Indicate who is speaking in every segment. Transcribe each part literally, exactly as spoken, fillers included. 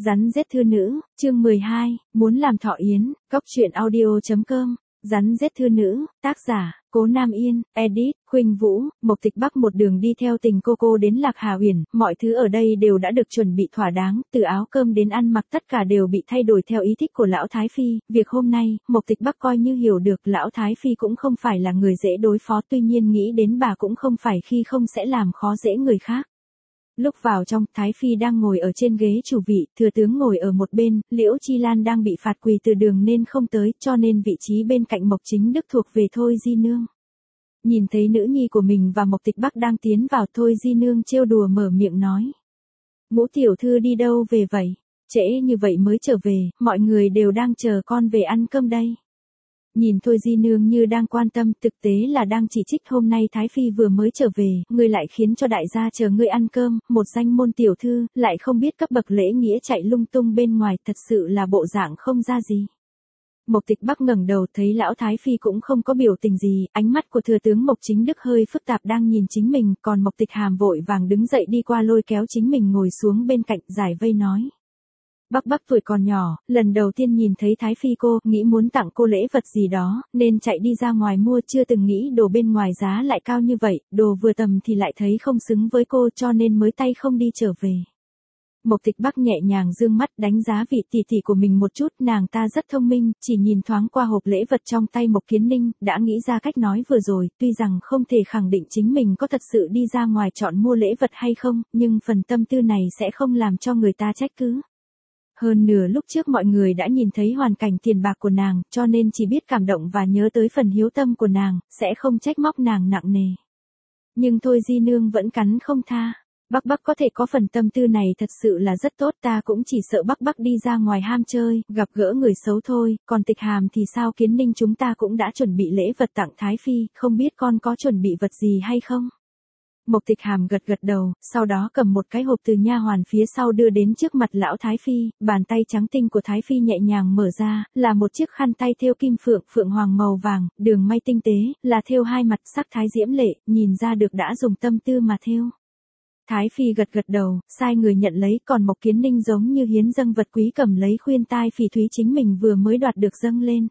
Speaker 1: Rắn rết thư nữ, chương mười hai, muốn làm thọ yến, cóc truyện audio.com, rắn rết thư nữ, tác giả, Cố Nam Yên, edit, Khuynh Vũ, Mộc Tịch Bắc một đường đi theo tình cô cô đến Lạc Hà Uyển, mọi thứ ở đây đều đã được chuẩn bị thỏa đáng, từ áo cơm đến ăn mặc tất cả đều bị thay đổi theo ý thích của lão Thái Phi, việc hôm nay, Mộc Tịch Bắc coi như hiểu được lão Thái Phi cũng không phải là người dễ đối phó, tuy nhiên nghĩ đến bà cũng không phải khi không sẽ làm khó dễ người khác. Lúc vào trong, Thái Phi đang ngồi ở trên ghế chủ vị, thừa tướng ngồi ở một bên, Liễu Chi Lan đang bị phạt quỳ từ đường nên không tới, cho nên vị trí bên cạnh Mộc Chính Đức thuộc về Thôi Di Nương. Nhìn thấy nữ nhi của mình và Mộc Tịch Bắc đang tiến vào, Thôi Di Nương trêu đùa mở miệng nói. Ngũ tiểu thư đi đâu về vậy? Trễ như vậy mới trở về, mọi người đều đang chờ con về ăn cơm đây. Nhìn Thôi Di Nương như đang quan tâm, thực tế là đang chỉ trích hôm nay Thái Phi vừa mới trở về, ngươi lại khiến cho đại gia chờ ngươi ăn cơm, một danh môn tiểu thư, lại không biết cấp bậc lễ nghĩa chạy lung tung bên ngoài, thật sự là bộ dạng không ra gì. Mộc Tịch Bắc ngẩng đầu thấy lão Thái Phi cũng không có biểu tình gì, ánh mắt của thừa tướng Mộc Chính Đức hơi phức tạp đang nhìn chính mình, còn Mộc Tịch Hàm vội vàng đứng dậy đi qua lôi kéo chính mình ngồi xuống bên cạnh, giải vây nói. Bắc Bắc tuổi còn nhỏ, lần đầu tiên nhìn thấy Thái Phi cô, nghĩ muốn tặng cô lễ vật gì đó, nên chạy đi ra ngoài mua, chưa từng nghĩ đồ bên ngoài giá lại cao như vậy, đồ vừa tầm thì lại thấy không xứng với cô, cho nên mới tay không đi trở về. Mộc Tịch Bắc nhẹ nhàng dương mắt đánh giá vị tỷ tỷ của mình một chút, nàng ta rất thông minh, chỉ nhìn thoáng qua hộp lễ vật trong tay Mộc Kiến Ninh, đã nghĩ ra cách nói vừa rồi, tuy rằng không thể khẳng định chính mình có thật sự đi ra ngoài chọn mua lễ vật hay không, nhưng phần tâm tư này sẽ không làm cho người ta trách cứ. Hơn nửa lúc trước mọi người đã nhìn thấy hoàn cảnh tiền bạc của nàng, cho nên chỉ biết cảm động và nhớ tới phần hiếu tâm của nàng, sẽ không trách móc nàng nặng nề. Nhưng Thôi Di Nương vẫn cắn không tha. Bắc Bắc có thể có phần tâm tư này thật sự là rất tốt, ta cũng chỉ sợ Bắc Bắc đi ra ngoài ham chơi, gặp gỡ người xấu thôi, còn Tịch Hàm thì sao? Kiến Ninh chúng ta cũng đã chuẩn bị lễ vật tặng Thái Phi, không biết con có chuẩn bị vật gì hay không? Mộc Tịch Hàm gật gật đầu, sau đó cầm một cái hộp từ nha hoàn phía sau đưa đến trước mặt lão Thái Phi, bàn tay trắng tinh của Thái Phi nhẹ nhàng mở ra, là một chiếc khăn tay thêu kim phượng, phượng hoàng màu vàng, đường may tinh tế, là thêu hai mặt, sắc thái diễm lệ, nhìn ra được đã dùng tâm tư mà thêu. Thái Phi gật gật đầu, sai người nhận lấy, còn Mộc Kiến Ninh giống như hiến dâng vật quý cầm lấy khuyên tai phỉ thúy chính mình vừa mới đoạt được dâng lên.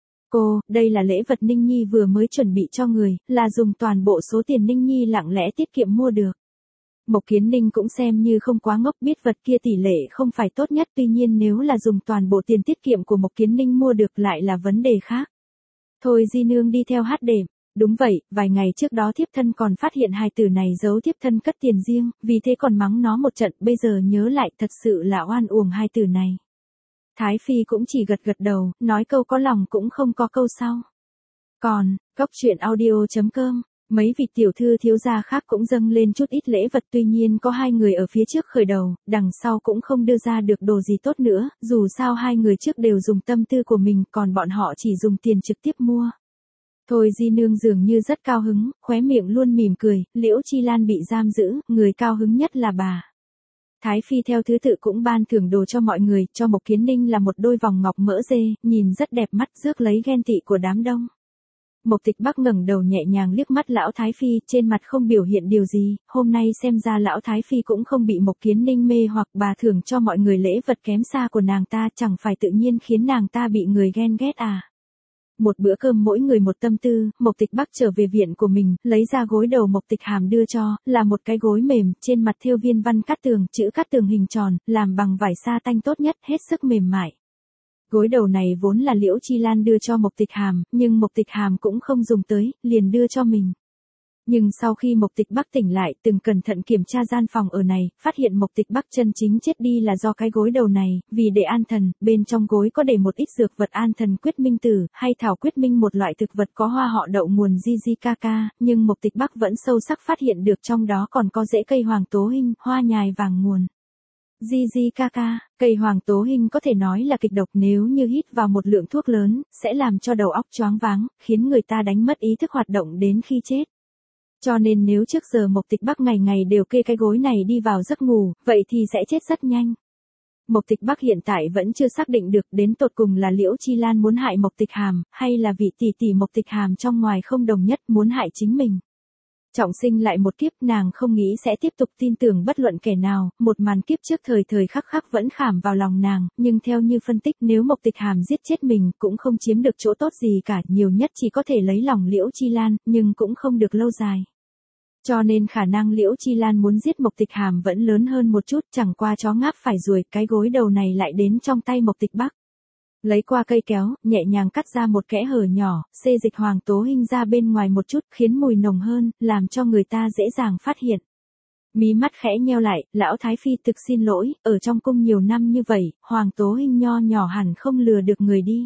Speaker 1: Cô, đây là lễ vật Ninh Nhi vừa mới chuẩn bị cho người, là dùng toàn bộ số tiền Ninh Nhi lặng lẽ tiết kiệm mua được. Mộc Kiến Ninh cũng xem như không quá ngốc, biết vật kia tỷ lệ không phải tốt nhất, tuy nhiên nếu là dùng toàn bộ tiền tiết kiệm của Mộc Kiến Ninh mua được lại là vấn đề khác. Thôi Di Nương đi theo hát đệm. Đúng vậy, vài ngày trước đó thiếp thân còn phát hiện hài tử này giấu thiếp thân cất tiền riêng, vì thế còn mắng nó một trận, bây giờ nhớ lại thật sự là oan uổng hài tử này. Thái Phi cũng chỉ gật gật đầu, nói câu có lòng cũng không có câu sau. Còn, cóc truyện audio.com, mấy vị tiểu thư thiếu gia khác cũng dâng lên chút ít lễ vật, tuy nhiên có hai người ở phía trước khởi đầu, đằng sau cũng không đưa ra được đồ gì tốt nữa, dù sao hai người trước đều dùng tâm tư của mình, còn bọn họ chỉ dùng tiền trực tiếp mua. Thôi Di Nương dường như rất cao hứng, khóe miệng luôn mỉm cười, Liễu Chi Lan bị giam giữ, người cao hứng nhất là bà. Thái Phi theo thứ tự cũng ban thưởng đồ cho mọi người, cho Mộc Kiến Ninh là một đôi vòng ngọc mỡ dê, nhìn rất đẹp mắt, rước lấy ghen tị của đám đông. Mộc Tịch Bắc ngẩng đầu nhẹ nhàng liếc mắt lão Thái Phi, trên mặt không biểu hiện điều gì, hôm nay xem ra lão Thái Phi cũng không bị Mộc Kiến Ninh mê hoặc, bà thưởng cho mọi người lễ vật kém xa của nàng ta, chẳng phải tự nhiên khiến nàng ta bị người ghen ghét à. Một bữa cơm mỗi người một tâm tư, Mộc Tịch Bắc trở về viện của mình, lấy ra gối đầu Mộc Tịch Hàm đưa cho, là một cái gối mềm, trên mặt thêu viên văn cát tường, chữ cát tường hình tròn, làm bằng vải sa tanh tốt nhất, hết sức mềm mại. Gối đầu này vốn là Liễu Chi Lan đưa cho Mộc Tịch Hàm, nhưng Mộc Tịch Hàm cũng không dùng tới, liền đưa cho mình. Nhưng sau khi Mộc Tịch Bắc tỉnh lại, từng cẩn thận kiểm tra gian phòng ở này, phát hiện Mộc Tịch Bắc chân chính chết đi là do cái gối đầu này, vì để an thần, bên trong gối có để một ít dược vật an thần quyết minh tử, hay thảo quyết minh, một loại thực vật có hoa họ đậu nguồn Jijikaka, nhưng Mộc Tịch Bắc vẫn sâu sắc phát hiện được trong đó còn có rễ cây hoàng tố hình, hoa nhài vàng nguồn. Jijikaka, cây hoàng tố hình có thể nói là kịch độc, nếu như hít vào một lượng thuốc lớn, sẽ làm cho đầu óc choáng váng, khiến người ta đánh mất ý thức hoạt động đến khi chết. Cho nên nếu trước giờ Mộc Tịch Bắc ngày ngày đều kê cái gối này đi vào giấc ngủ, vậy thì sẽ chết rất nhanh. Mộc Tịch Bắc hiện tại vẫn chưa xác định được đến tột cùng là Liễu Chi Lan muốn hại Mộc Tịch Hàm, hay là vị tỷ tỷ Mộc Tịch Hàm trong ngoài không đồng nhất muốn hại chính mình. Trọng sinh lại một kiếp, nàng không nghĩ sẽ tiếp tục tin tưởng bất luận kẻ nào, một màn kiếp trước thời thời khắc khắc vẫn khảm vào lòng nàng, nhưng theo như phân tích nếu Mộc Tịch Hàm giết chết mình cũng không chiếm được chỗ tốt gì cả, nhiều nhất chỉ có thể lấy lòng Liễu Chi Lan, nhưng cũng không được lâu dài. Cho nên khả năng Liễu Chi Lan muốn giết Mộc Tịch Hàm vẫn lớn hơn một chút, chẳng qua chó ngáp phải ruồi, cái gối đầu này lại đến trong tay Mộc Tịch Bắc. Lấy qua cây kéo, nhẹ nhàng cắt ra một kẽ hở nhỏ, xê dịch Hoàng Tố Hinh ra bên ngoài một chút, khiến mùi nồng hơn, làm cho người ta dễ dàng phát hiện. Mí mắt khẽ nheo lại, lão Thái Phi thực xin lỗi, ở trong cung nhiều năm như vậy, Hoàng Tố Hinh nho nhỏ hẳn không lừa được người đi.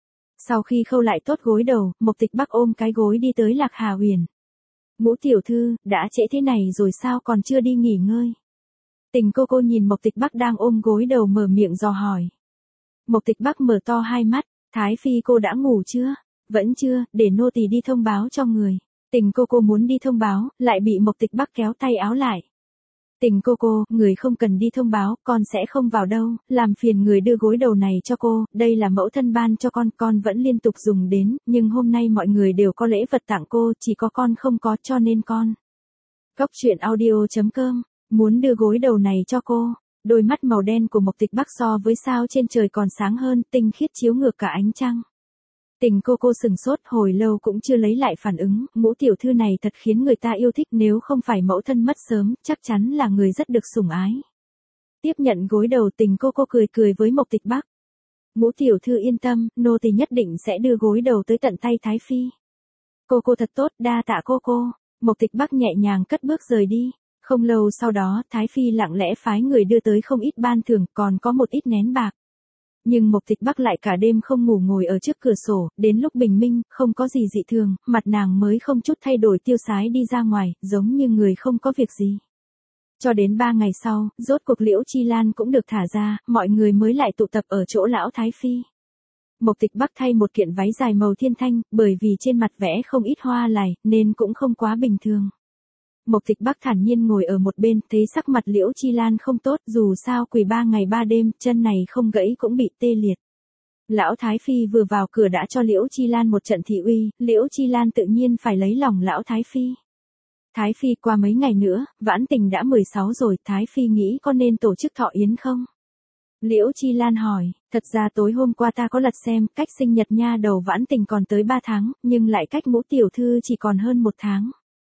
Speaker 1: Sau khi khâu lại tốt gối đầu, Mộc Tịch Bắc ôm cái gối đi tới Lạc Hà Huyền. Ngũ tiểu thư, đã trễ thế này rồi sao còn chưa đi nghỉ ngơi? Tình cô cô nhìn Mộc Tịch Bắc đang ôm gối đầu mở miệng dò hỏi. Mộc Tịch Bắc mở to hai mắt, Thái Phi cô đã ngủ chưa? Vẫn chưa, để nô tỳ đi thông báo cho người. Tình cô cô muốn đi thông báo, lại bị Mộc Tịch Bắc kéo tay áo lại. Tình cô cô, người không cần đi thông báo, con sẽ không vào đâu, làm phiền người đưa gối đầu này cho cô, đây là mẫu thân ban cho con, con vẫn liên tục dùng đến, nhưng hôm nay mọi người đều có lễ vật tặng cô, chỉ có con không có cho nên con. Cốc truyện audio chấm com, muốn đưa gối đầu này cho cô. Đôi mắt màu đen của Mộc Tịch Bắc so với sao trên trời còn sáng hơn, tinh khiết chiếu ngược cả ánh trăng. Tình cô cô sừng sốt hồi lâu cũng chưa lấy lại phản ứng, Ngũ tiểu thư này thật khiến người ta yêu thích, nếu không phải mẫu thân mất sớm, chắc chắn là người rất được sủng ái. Tiếp nhận gối đầu, tình cô cô cười cười với Mộc Tịch Bắc. Ngũ tiểu thư yên tâm, nô tỳ nhất định sẽ đưa gối đầu tới tận tay Thái Phi. Cô cô thật tốt, đa tạ cô cô. Mộc Tịch Bắc nhẹ nhàng cất bước rời đi. Không lâu sau đó, Thái Phi lặng lẽ phái người đưa tới không ít ban thưởng, còn có một ít nén bạc. Nhưng Mộc Tịch Bắc lại cả đêm không ngủ ngồi ở trước cửa sổ, đến lúc bình minh, không có gì dị thường, mặt nàng mới không chút thay đổi tiêu sái đi ra ngoài, giống như người không có việc gì. Cho đến ba ngày sau, rốt cuộc Liễu Chi Lan cũng được thả ra, mọi người mới lại tụ tập ở chỗ lão Thái Phi. Mộc Tịch Bắc thay một kiện váy dài màu thiên thanh, bởi vì trên mặt vẽ không ít hoa lài, nên cũng không quá bình thường. Mộc Tịch Bắc thản nhiên ngồi ở một bên, thấy sắc mặt Liễu Chi Lan không tốt, dù sao quỳ ba ngày ba đêm, chân này không gãy cũng bị tê liệt. Lão Thái Phi vừa vào cửa đã cho Liễu Chi Lan một trận thị uy, Liễu Chi Lan tự nhiên phải lấy lòng lão Thái Phi. Thái Phi qua mấy ngày nữa, Vãn Tình đã mười sáu rồi, Thái Phi nghĩ có nên tổ chức thọ yến không? Liễu Chi Lan hỏi, thật ra tối hôm qua ta có lật xem, cách sinh nhật nha đầu Vãn Tình còn tới ba tháng, nhưng lại cách Ngũ tiểu thư chỉ còn hơn một tháng.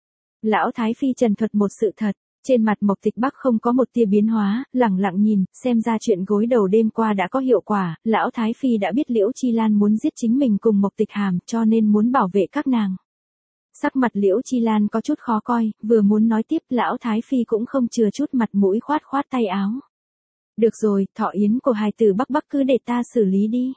Speaker 1: Lão Thái Phi trần thuật một sự thật, trên mặt Mộc Tịch Bắc không có một tia biến hóa, lẳng lặng nhìn, xem ra chuyện gối đầu đêm qua đã có hiệu quả, lão Thái Phi đã biết Liễu Chi Lan muốn giết chính mình cùng Mộc Tịch Hàm, cho nên muốn bảo vệ các nàng. Sắc mặt Liễu Chi Lan có chút khó coi, vừa muốn nói tiếp, lão Thái Phi cũng không chừa chút mặt mũi khoát khoát tay áo. Được rồi, thọ yến của hài tử Bắc Bắc cứ để ta xử lý đi.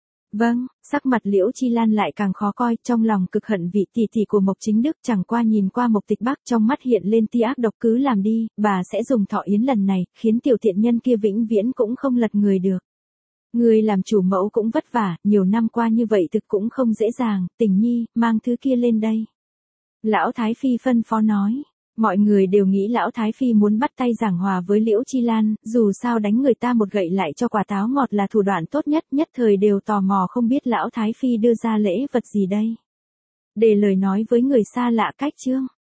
Speaker 1: Vâng, sắc mặt Liễu Chi Lan lại càng khó coi, trong lòng cực hận vị tỷ tỷ của Mộc Chính Đức, chẳng qua nhìn qua Mộc Tịch Bắc trong mắt hiện lên tia ác độc, cứ làm đi, bà sẽ dùng thọ yến lần này, khiến tiểu tiện nhân kia vĩnh viễn cũng không lật người được. Người làm chủ mẫu cũng vất vả, nhiều năm qua như vậy thực cũng không dễ dàng, Tình nhi, mang thứ kia lên đây. Lão Thái Phi phân phó nói. Mọi người đều nghĩ lão Thái Phi muốn bắt tay giảng hòa với Liễu Chi Lan, dù sao đánh người ta một gậy lại cho quả táo ngọt là thủ đoạn tốt nhất, nhất thời đều tò mò không biết lão Thái Phi đưa ra lễ vật gì đây. Để lời nói với người xa lạ cách chương.